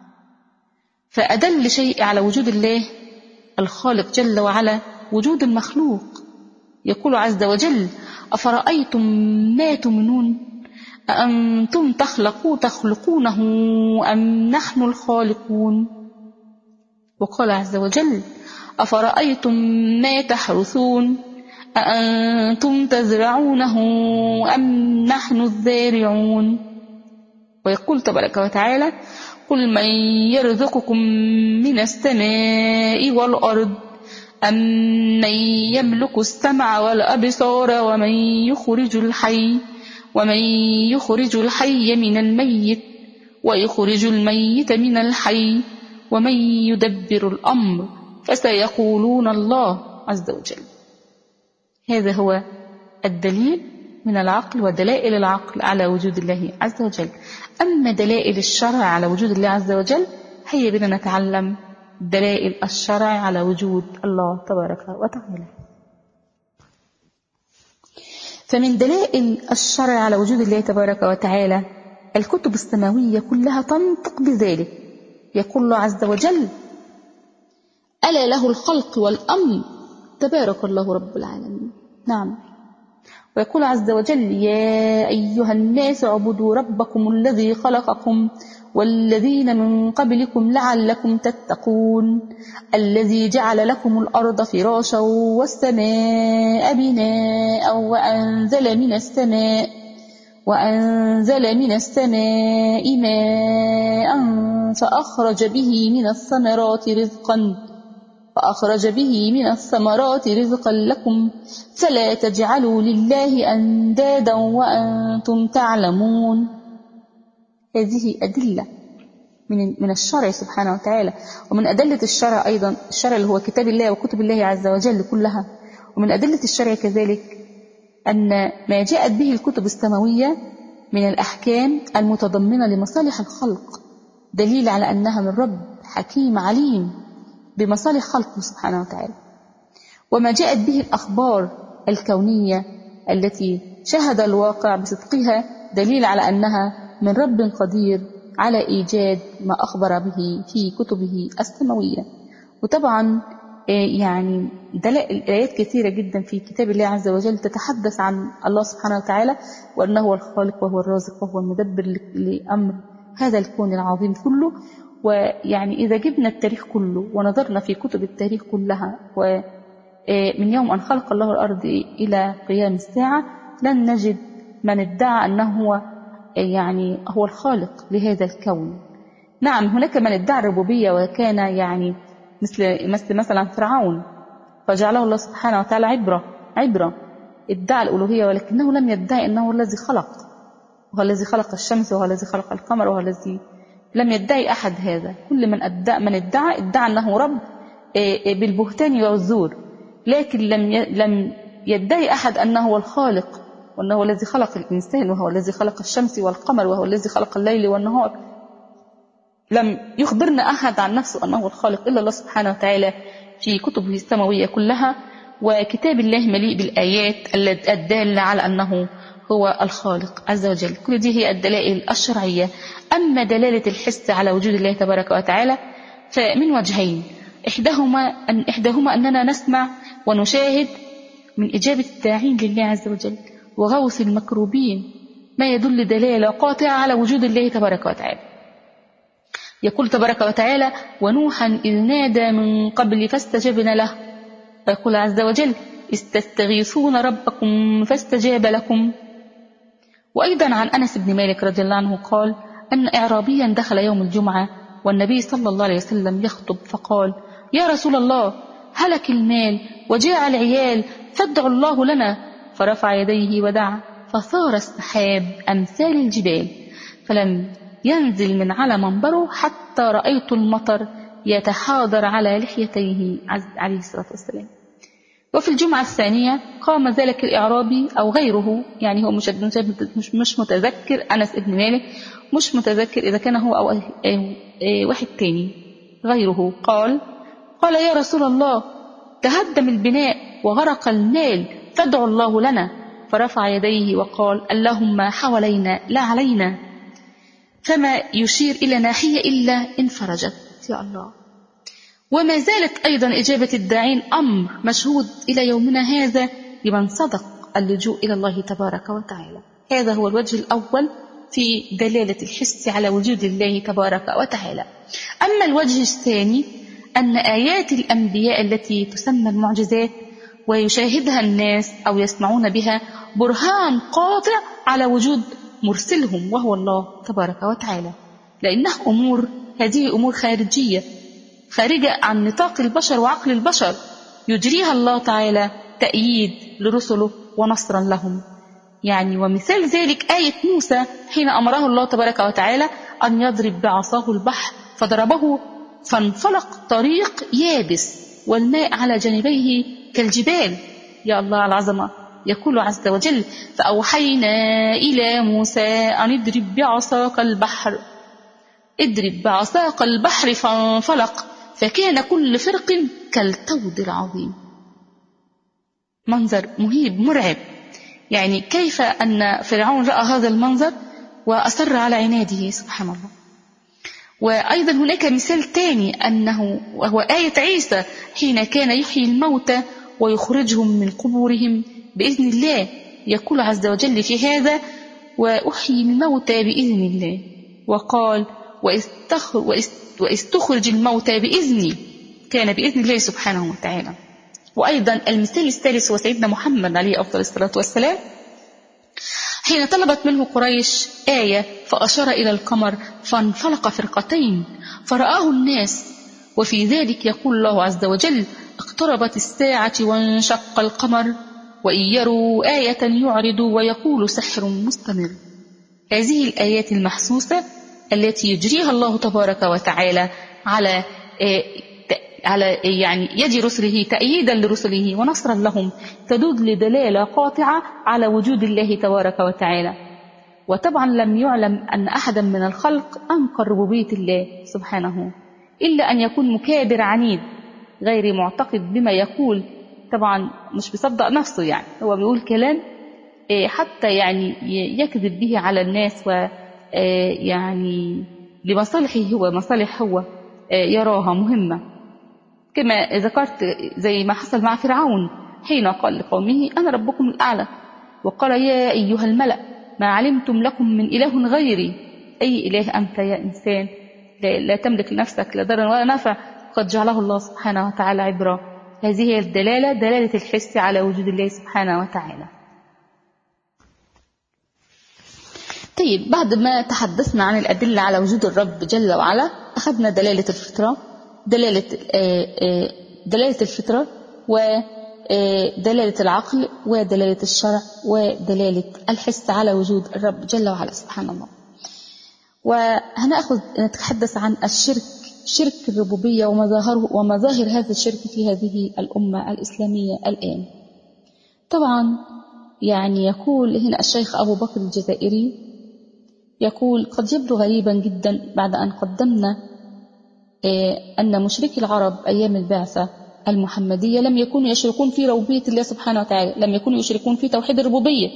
A: فأدل شيء على وجود الله الخالق جل وعلا وجود المخلوق. يقول عز وجل: أفرأيتم ما تمنون أأنتم تخلقوا تخلقونه أم نحن الخالقون؟ وقال عز وجل: أفرأيتم ما تحرثون أأنتم تزرعونه أم نحن الزارعون. ويقول تبارك وتعالى قل من يرزقكم من السماء والأرض أم من يملك السمع والأبصار ومن يخرج الحي ومن يخرج الحي من الميت ويخرج الميت من الحي ومن يدبر الأمر فسيقولون الله عز وجل. هذا هو الدليل من العقل ودلائل العقل على وجود الله عز وجل. أما دلائل الشرع على وجود الله عز وجل، هيا بنا نتعلم دلائل الشرع على وجود الله تبارك وتعالى. فمن دلائل الشرع على وجود الله تبارك وتعالى الكتب السماوية كلها تنطق بذلك. يقول الله عز وجل ألا له الخلق والأمر تبارك الله رب العالمين. نعم. ويقول عز وجل يا أيها الناس اعبدوا ربكم الذي خلقكم والذين من قبلكم لعلكم تتقون الذي جعل لكم الأرض فراشا والسماء بناء وأنزل من السماء وأنزل من السماء ماء فأخرج به من الثمرات رزقا فأخرج به من الثمرات رزقا لكم فلا تجعلوا لله أندادا وأنتم تعلمون. هذه أدلة من من الشرع سبحانه وتعالى، ومن أدلة الشرع أيضا الشرع اللي هو كتاب الله وكتب الله عز وجل كلها. ومن أدلة الشرع كذلك أن ما جاءت به الكتب السماوية من الأحكام المتضمنة لمصالح الخلق دليل على أنها من رب حكيم عليم بمصالح خلقه سبحانه وتعالى. وما جاءت به الأخبار الكونية التي شهد الواقع بصدقها دليل على أنها من رب قدير على إيجاد ما أخبر به في كتبه السماوية. وطبعا يعني دلائل آيات كثيرة جدا في كتاب الله عز وجل تتحدث عن الله سبحانه وتعالى وأنه هو الخالق وهو الرازق وهو المدبر لأمر هذا الكون العظيم كله. ويعني إذا جبنا التاريخ كله ونظرنا في كتب التاريخ كلها ومن يوم أن خلق الله الأرض إلى قيام الساعة لن نجد من ادعى أنه هو يعني هو الخالق لهذا الكون. نعم هناك من ادعى الربوبية وكان يعني مثل مثل مثلا فرعون فجعله الله سبحانه وتعالى عبرة عبرة ادعى الألوهية ولكنه لم يدعي أنه الذي خلق وهو الذي خلق الشمس وهو الذي خلق القمر وهو الذي لم يدعي أحد هذا. كل من ادعى من ادعى ادعى أنه رب بالبهتان والزور، لكن لم لم يدعي أحد أنه هو الخالق وأنه هو الذي خلق الإنسان وهو الذي خلق الشمس والقمر وهو الذي خلق الليل والنهار. لم يخبرنا أحد عن نفسه أنه الخالق إلا الله سبحانه وتعالى في كتبه السماوية كلها. وكتاب الله مليء بالآيات الدالة على أنه هو الخالق عز وجل. كل دي هي الدلائل الشرعية. أما دلالة الحس على وجود الله تبارك وتعالى فمن وجهين، إحداهما أن إحداهما أننا نسمع ونشاهد من إجابة الداعين لله عز وجل وغوث المكروبين ما يدل دلالة قاطعة على وجود الله تبارك وتعالى. يقول تبارك وتعالى ونوحا إذ نادى من قبل فاستجبنا له. ويقول عز وجل استستغيثون ربكم فاستجاب لكم. وأيضا عن أنس بن مالك رضي الله عنه قال أن إعرابيا دخل يوم الجمعة والنبي صلى الله عليه وسلم يخطب فقال يا رسول الله هلك المال وجاع العيال فادعوا الله لنا، فرفع يديه ودعا فصار السحاب أمثال الجبال فلم ينزل من على منبره حتى رأيت المطر يتحاضر على لحيتيه عليه الصلاة والسلام. وفي الجمعة الثانية قام ذلك الإعرابي أو غيره، يعني هو مش مش مش متذكر، أنس ابن مالك مش متذكر إذا كان هو أو واحد تاني غيره، قال قال يا رسول الله تهدم البناء وغرق المال فادعوا الله لنا، فرفع يديه وقال اللهم حوالينا لا علينا، فما يشير إلى ناحية إلا انفرجت. يا الله. وما زالت أيضا إجابة الداعين أمر مشهود إلى يومنا هذا لمن صدق اللجوء إلى الله تبارك وتعالى. هذا هو الوجه الأول في دلالة الحس على وجود الله تبارك وتعالى. أما الوجه الثاني أن آيات الأنبياء التي تسمى المعجزات ويشاهدها الناس أو يسمعون بها برهان قاطع على وجود مرسلهم وهو الله تبارك وتعالى، لأنها أمور هذه أمور خارجية خارجة عن نطاق البشر وعقل البشر، يجريها الله تعالى تأييد لرسله ونصرا لهم. يعني ومثال ذلك آية موسى حين أمره الله تبارك وتعالى أن يضرب بعصاه البحر فضربه فانفلق طريق يابس والماء على جانبيه كالجبال. يا الله على العظمة، يقول عز وجل: فأوحينا إلى موسى أن اضرب بعصاك البحر اضرب بعصاك البحر فانفلق فكان كل فرق كالطود العظيم. منظر مهيب مرعب. يعني كيف أن فرعون رأى هذا المنظر وأصر على عناده، سبحان الله. وأيضا هناك مثال ثاني أنه وهو آية عيسى حين كان يحيي الموتى ويخرجهم من قبورهم بإذن الله. يقول عز وجل في هذا: وأحيي الموتى بإذن الله، وقال: وإذ تخرج الموتى بإذني، كان بإذن الله سبحانه وتعالى. وأيضا المثال الثالث هو سيدنا محمد عليه أفضل الصلاة والسلام حين طلبت منه قريش آية فأشار إلى القمر فانفلق فرقتين فرآه الناس. وفي ذلك يقول الله عز وجل: اقتربت الساعة وانشق القمر وإن يروا آية يعرضوا ويقول سحر مستمر. هذه الآيات المحسوسة التي يجريها الله تبارك وتعالى على على يعني يد رسله تأييدا لرسله ونصرا لهم تدل لدلالة قاطعة على وجود الله تبارك وتعالى. وطبعا لم يعلم أن أحدا من الخلق أنكر ربوبية الله سبحانه إلا أن يكون مكابر عنيد غير معتقد بما يقول. طبعا مش بيصدق نفسه، يعني هو بيقول كلام حتى يعني يكذب به على الناس، ويعني لمصالحه هو مصالح هو يراها مهمة، كما ذكرت زي ما حصل مع فرعون حين قال لقومه: أنا ربكم الأعلى، وقال: يا أيها الملأ ما علمتم لكم من إله غيري. أي إله أنت يا إنسان؟ لا تملك لنفسك لا ضرا ولا نفع، قد جعله الله سبحانه وتعالى عبرة. هذه هي الدلالة، دلالة الحس على وجود الله سبحانه وتعالى. طيب، بعد ما تحدثنا عن الأدلة على وجود الرب جل وعلا، أخذنا دلالة الفطرة دلالة دلالة الفطرة ودلالة العقل ودلالة الشرع ودلالة الحس على وجود الرب جل وعلا سبحان الله. وهنأخذ نتحدث عن الشرك، شرك الربوبية ومظاهره ومظاهر هذا الشرك في هذه الأمة الإسلامية الآن. طبعا يعني يقول هنا الشيخ أبو بكر الجزائري، يقول: قد يبدو غريبا جدا بعد أن قدمنا أن مشركي العرب أيام البعثة المحمدية لم يكونوا يشركون في ربوبية الله سبحانه وتعالى، لم يكونوا يشركون في توحيد الربوبية،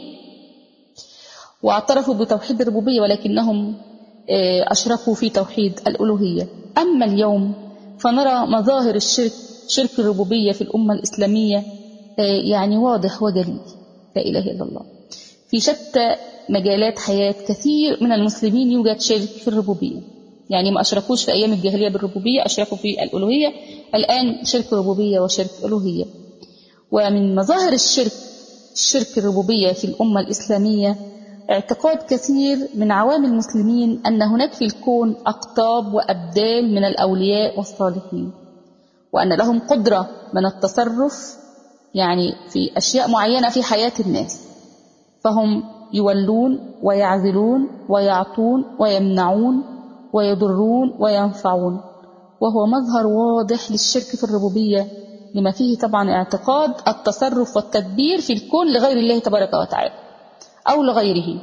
A: واعترفوا بتوحيد الربوبية، ولكنهم أشركوا في توحيد الألوهية. أما اليوم فنرى مظاهر الشرك، شرك الربوبية في الأمة الإسلامية يعني واضح وجلي، لا إله إلا الله. في شتى مجالات حياة كثير من المسلمين يوجد شرك في الربوبية، يعني ما أشركوش في أيام الجاهلية بالربوبية، أشركوا في الألوهية، الآن شرك ربوبية وشرك ألوهية. ومن مظاهر الشرك شرك الربوبية في الأمة الإسلامية اعتقاد كثير من عوام المسلمين أن هناك في الكون أقطاب وأبدال من الأولياء والصالحين، وأن لهم قدرة من التصرف يعني في أشياء معينة في حياة الناس، فهم يولون ويعزلون ويعطون ويمنعون ويضرون وينفعون، وهو مظهر واضح للشرك في الربوبية، لما فيه طبعا اعتقاد التصرف والتدبير في الكون لغير الله تبارك وتعالى أو لغيره.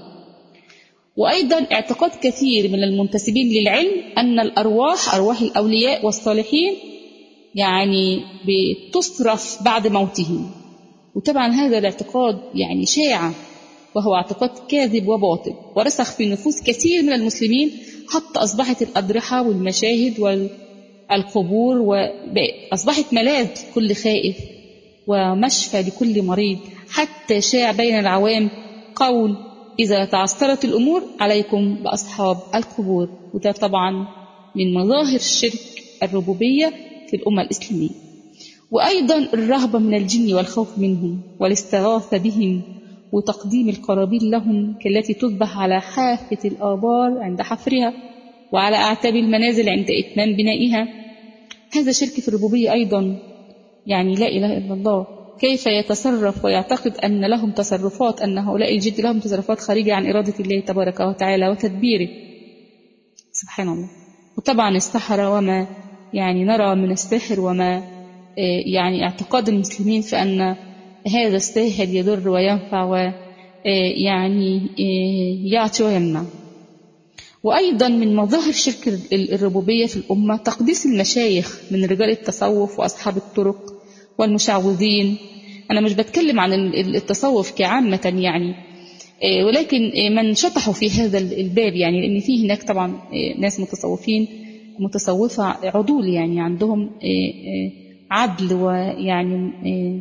A: وأيضا اعتقاد كثير من المنتسبين للعلم أن الأرواح، أرواح الأولياء والصالحين يعني بتصرف بعد موتهم، وطبعا هذا الاعتقاد يعني شائع، وهو اعتقاد كاذب وباطل ورسخ في نفوس كثير من المسلمين، حتى أصبحت الأضرحة والمشاهد والقبور وأصبحت ملاذ كل خائف ومشفى لكل مريض، حتى شاع بين العوام قول: إذا تعثرت الأمور عليكم بأصحاب القبور. وده طبعا من مظاهر الشرك الربوبية في الأمة الإسلامية. وأيضا الرهبة من الجن والخوف منهم والاستغاثة بهم وتقديم القرابين لهم كالتي تذبح على حافة الآبار عند حفرها وعلى أعتاب المنازل عند إتمام بنائها. هذا شرك في الربوبية أيضا، يعني لا إله إلا الله كيف يتصرف ويعتقد أن لهم تصرفات، أن هؤلاء الجد لهم تصرفات خارجة عن إرادة الله تبارك وتعالى وتدبيره، سبحان الله. وطبعا السحرة وما يعني نرى من السحر وما يعني اعتقاد المسلمين في أن هذا الساحر يضر وينفع ويعني يعطي ويمنع. وأيضا من مظاهر شرك الربوبية في الأمة تقديس المشايخ من رجال التصوف وأصحاب الطرق والمشعوذين. أنا مش بتكلم عن التصوف كعامة يعني، ولكن من شطحوا في هذا الباب، يعني لأن فيه هناك طبعا ناس متصوفين متصوفة عدول، يعني عندهم عدل ويعني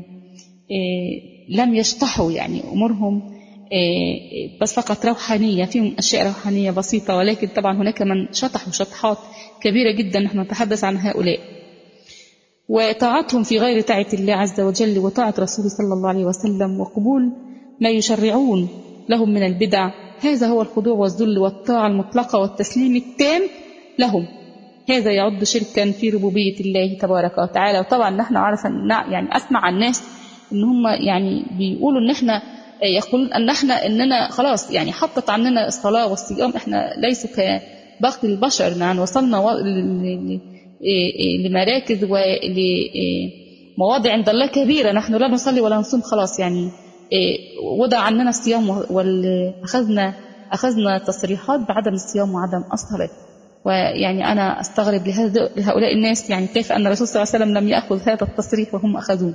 A: لم يشطحوا يعني أمورهم بس فقط روحانية، فيهم أشياء روحانية بسيطة، ولكن طبعا هناك من شطحوا شطحات كبيرة جدا نحن نتحدث عن هؤلاء. وطاعتهم في غير طاعة الله عز وجل وطاعة رسوله صلى الله عليه وسلم وقبول ما يشرعون لهم من البدع، هذا هو الخضوع والذل والطاعة المطلقة والتسليم التام لهم. هذا يعد شركا في ربوبية الله تبارك وتعالى. وطبعا نحن عارف يعني أسمع عن الناس إن هم يعني بيقولوا إن إحنا يقولون أن احنا إننا خلاص يعني حطت عننا الصلاة والصيام، احنا ليسوا كباقي البشر، يعني وصلنا لمراكز ولمواضع عند الله كبيرة، نحن لا نصلي ولا نصوم خلاص، يعني وضع عننا الصيام وأخذنا أخذنا تصريحات بعدم الصيام وعدم الصلاة. ويعني أنا أستغرب لهؤلاء الناس، يعني كيف أن الرسول صلى الله عليه وسلم لم يأخذ هذا التصريح وهم أخذوه.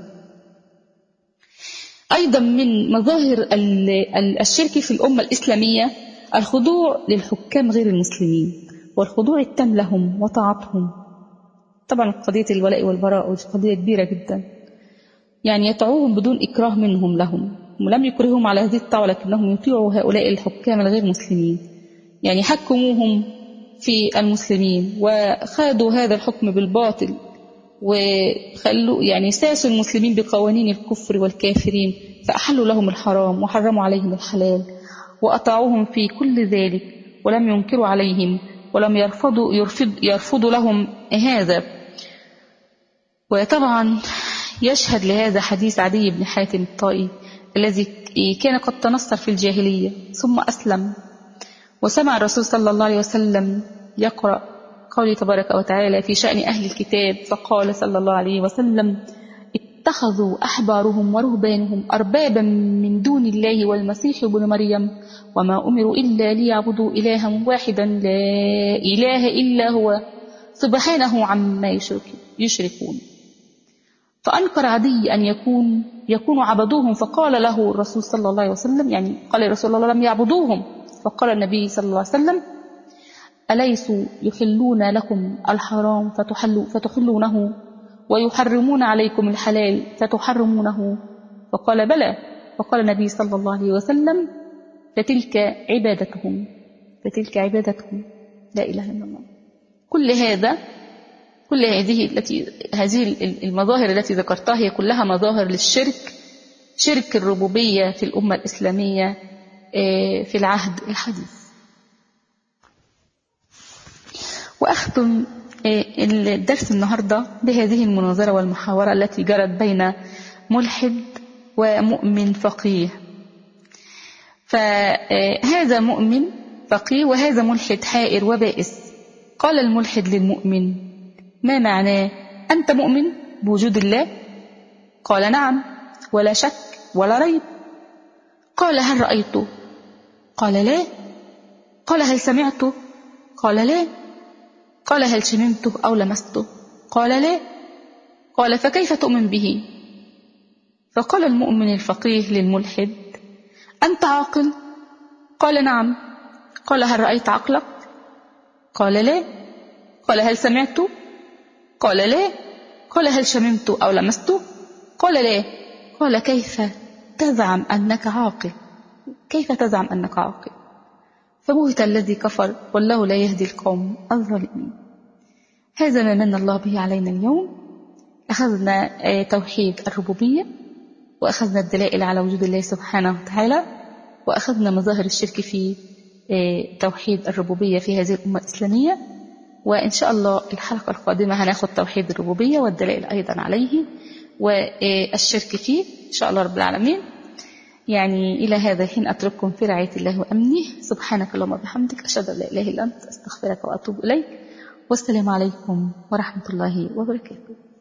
A: أيضا من مظاهر الشرك في الأمة الإسلامية الخضوع للحكام غير المسلمين والخضوع التام لهم وطاعتهم. طبعا قضية الولاء والبراء قضية كبيرة جدا، يعني يطيعوهم بدون إكراه منهم لهم، ولم يكرههم على هذه الطاعة لكنهم يطيعوا هؤلاء الحكام الغير مسلمين، يعني حكموهم في المسلمين وخادوا هذا الحكم بالباطل وخلوا يعني ساسوا المسلمين بقوانين الكفر والكافرين، فأحلوا لهم الحرام وحرموا عليهم الحلال وأطاعوهم في كل ذلك ولم ينكروا عليهم ولم يرفضوا, يرفض يرفضوا لهم هذا. وطبعا يشهد لهذا حديث عدي بن حاتم الطائي الذي كان قد تنصر في الجاهلية ثم أسلم، وسمع الرسول صلى الله عليه وسلم يقرأ قوله تبارك وتعالى في شأن أهل الكتاب، فقال صلى الله عليه وسلم: اتخذوا أحبارهم ورهبانهم أربابا من دون الله والمسيح ابن مريم وما أمروا إلا ليعبدوا إلها واحدا لا إله إلا هو سبحانه عما يشركون. فأنكر عدي أن يكون يكون عبدوهم، فقال له الرسول صلى الله عليه وسلم، يعني قال الرسول الله لم يعبدوهم، فقال النبي صلى الله عليه وسلم: أليسوا يحلون لكم الحرام فتحلوا فتحلونه ويحرمون عليكم الحلال فتحرمونه؟ فقال: بلى. فقال النبي صلى الله عليه وسلم: فتلك عبادتهم فتلك عبادتهم لا إله إلا الله. كل هذا كل هذه التي هذه المظاهر التي ذكرتها هي كلها مظاهر للشرك، شرك الربوبية في الأمة الإسلامية في العهد الحديث. وأختم الدرس النهاردة بهذه المناظرة والمحاورة التي جرت بين ملحد ومؤمن فقيه. فهذا مؤمن فقيه وهذا ملحد حائر وبائس. قال الملحد للمؤمن: ما معناه؟ أنت مؤمن بوجود الله؟ قال: نعم، ولا شك ولا ريب. قال: هل رأيته؟ قال: لا. قال: هل سمعته؟ قال: لا. قال: هل شممته أو لمسته؟ قال: لا. قال: فكيف تؤمن به؟ فقال المؤمن الفقيه للملحد: أنت عاقل؟ قال: نعم. قال: هل رأيت عقلك؟ قال: لا. قال: هل سمعته؟ قال: لا. قال: هل شممته أو لمسته؟ قال: لا. قال: كيف تزعم أنك عاقل؟ كيف تزعم أنك عاقل؟ فبهت الذي كفر والله لا يهدي القوم الظالمين. هذا ما من الله به علينا اليوم. أخذنا توحيد الربوبية، وأخذنا الدلائل على وجود الله سبحانه وتعالى، وأخذنا مظاهر الشرك في توحيد الربوبية في هذه الأمة الإسلامية. وإن شاء الله الحلقة القادمة هناخد توحيد الربوبية والدلائل أيضا عليه والشرك فيه إن شاء الله رب العالمين. يعني إلى هذا الحين أترككم في رعاية الله وأمنه. سبحانك اللهم وبحمدك، أشهد أن لا إله إلا أنت، أستغفرك وأتوب إليك. والسلام عليكم ورحمة الله وبركاته.